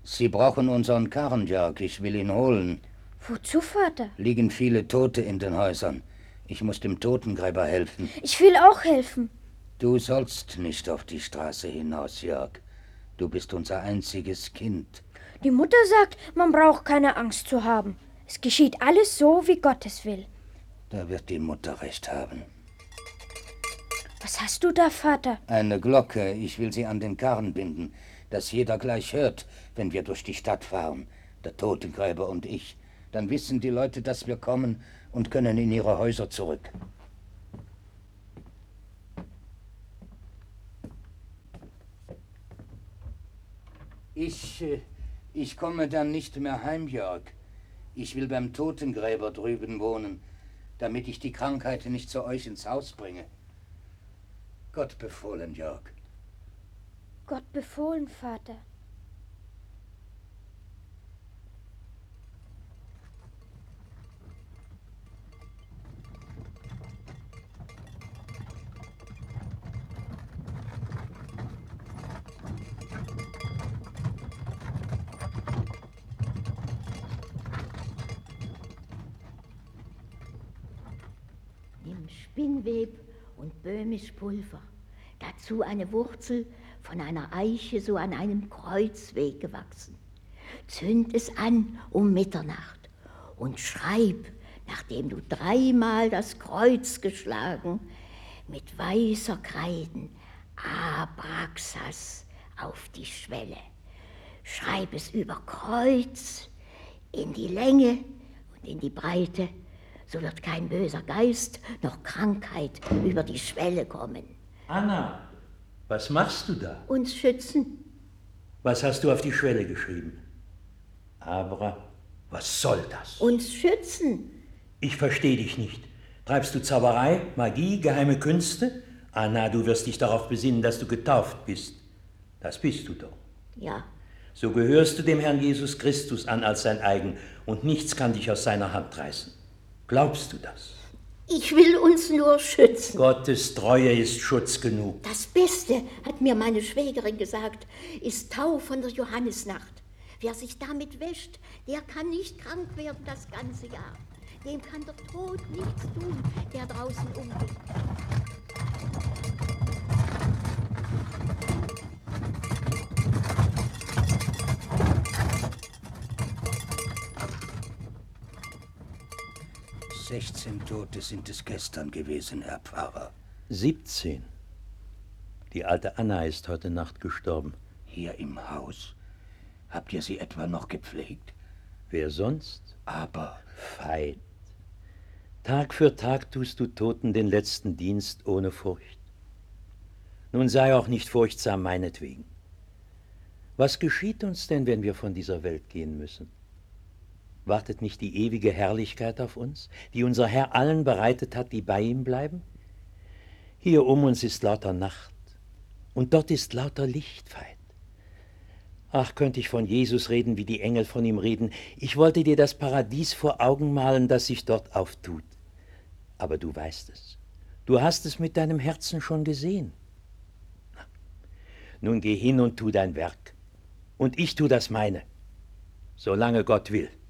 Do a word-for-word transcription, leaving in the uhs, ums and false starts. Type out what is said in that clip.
Sie brauchen unseren Karren, Jörg. Ich will ihn holen. Wozu, Vater? Liegen viele Tote in den Häusern. Ich muss dem Totengräber helfen. Ich will auch helfen. Du sollst nicht auf die Straße hinaus, Jörg. Du bist unser einziges Kind. Die Mutter sagt, man braucht keine Angst zu haben. Es geschieht alles so, wie Gott es will. Da wird die Mutter recht haben. Was hast du da, Vater? Eine Glocke. Ich will sie an den Karren binden, dass jeder gleich hört, wenn wir durch die Stadt fahren. Der Totengräber und ich. Dann wissen die Leute, dass wir kommen und können in ihre Häuser zurück. Ich, äh, ich komme dann nicht mehr heim, Jörg. Ich will beim Totengräber drüben wohnen, damit ich die Krankheit nicht zu euch ins Haus bringe. Gott befohlen, Jörg. Gott befohlen, Vater. Nimm Spinnweb und böhmisch Pulver, dazu eine Wurzel von einer Eiche so an einem Kreuzweg gewachsen. Zünd es an um Mitternacht und schreib, nachdem du dreimal das Kreuz geschlagen, mit weißer Kreiden Abraxas auf die Schwelle. Schreib es über Kreuz in die Länge und in die Breite, so wird kein böser Geist noch Krankheit über die Schwelle kommen. Anna, was machst du da? Uns schützen. Was hast du auf die Schwelle geschrieben? Abra, was soll das? Uns schützen. Ich verstehe dich nicht. Treibst du Zauberei, Magie, geheime Künste? Anna, du wirst dich darauf besinnen, dass du getauft bist. Das bist du doch. Ja. So gehörst du dem Herrn Jesus Christus an als sein eigen, und nichts kann dich aus seiner Hand reißen. Glaubst du das? Ich will uns nur schützen. Gottes Treue ist Schutz genug. Das Beste, hat mir meine Schwägerin gesagt, ist Tau von der Johannisnacht. Wer sich damit wäscht, der kann nicht krank werden das ganze Jahr. Dem kann der Tod nichts tun, der draußen umgeht. sechzehn Tote sind es gestern gewesen, Herr Pfarrer. siebzehn. Die alte Anna ist heute Nacht gestorben. Hier im Haus? Habt ihr sie etwa noch gepflegt? Wer sonst? Aber... Feind. Tag für Tag tust du Toten den letzten Dienst ohne Furcht. Nun sei auch nicht furchtsam meinetwegen. Was geschieht uns denn, wenn wir von dieser Welt gehen müssen? Wartet nicht die ewige Herrlichkeit auf uns, die unser Herr allen bereitet hat, die bei ihm bleiben? Hier um uns ist lauter Nacht, und dort ist lauter Lichtfeit. Ach, könnte ich von Jesus reden, wie die Engel von ihm reden. Ich wollte dir das Paradies vor Augen malen, das sich dort auftut. Aber du weißt es. Du hast es mit deinem Herzen schon gesehen. Na, nun geh hin und tu dein Werk. Und ich tu das meine, solange Gott will.